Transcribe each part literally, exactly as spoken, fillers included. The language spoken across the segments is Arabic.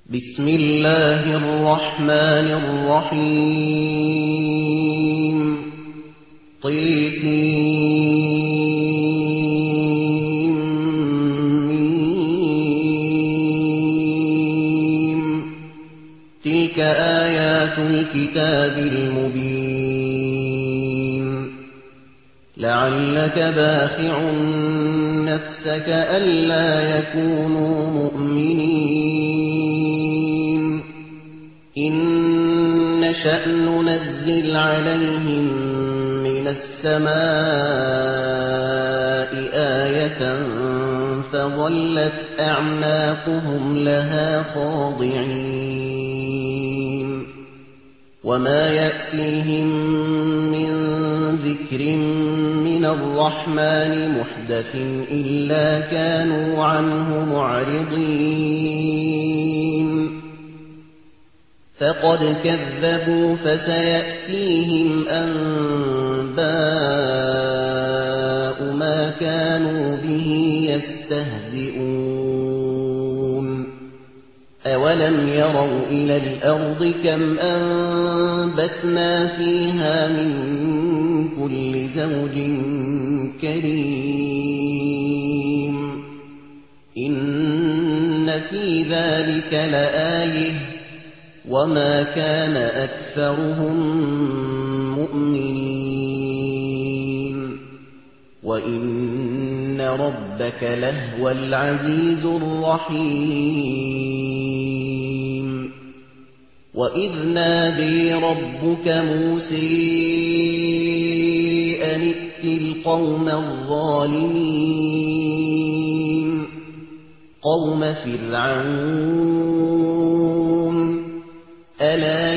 بسم الله الرحمن الرحيم طيسين تلك آيات الكتاب المبين لعلك باخع نفسك ألا يكونوا مؤمنين إن نشأ ننزل عليهم من السماء آية فظلت أعناقهم لها خاضعين وما يأتيهم من ذكر من الرحمن محدث إلا كانوا عنه معرضين فقد كذبوا فسيأتيهم أنباء ما كانوا به يستهزئون أولم يروا إلى الأرض كم أنبتنا فيها من كل زوج كريم إن في ذلك لآية وما كان أكثرهم مؤمنين وإن ربك لهو العزيز الرحيم وإذ نادي ربك موسى أن ائت القوم الظالمين قوم فرعون ألا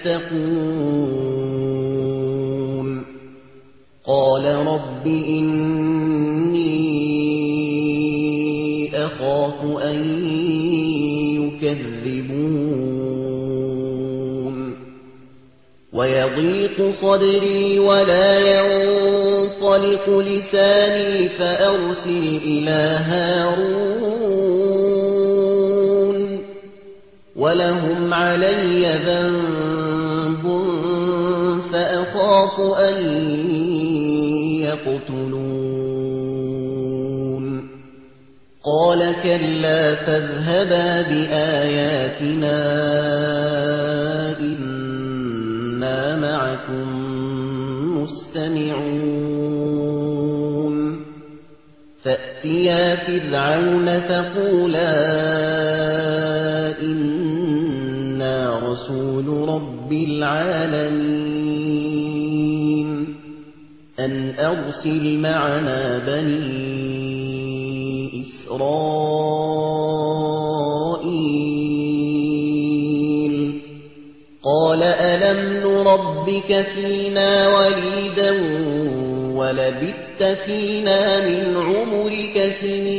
يتقون قال رب إني أخاف أن يكذبون ويضيق صدري ولا ينطلق لساني فأرسل إلى هارون ولهم علي ذنب فأخاف أن يقتلون قال كلا فاذهبا بآياتنا إنا معكم مستمعون فأتيا فرعون فقولا إنا رسول رب العالمين أن أرسل معنا بني إسرائيل قال ألم نربك فينا وليدا ولبثت فينا من عمرك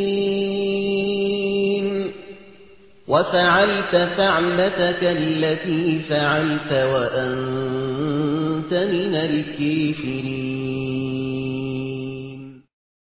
سنين وفعلت فعلتك التي فعلت وأنت من الكافرين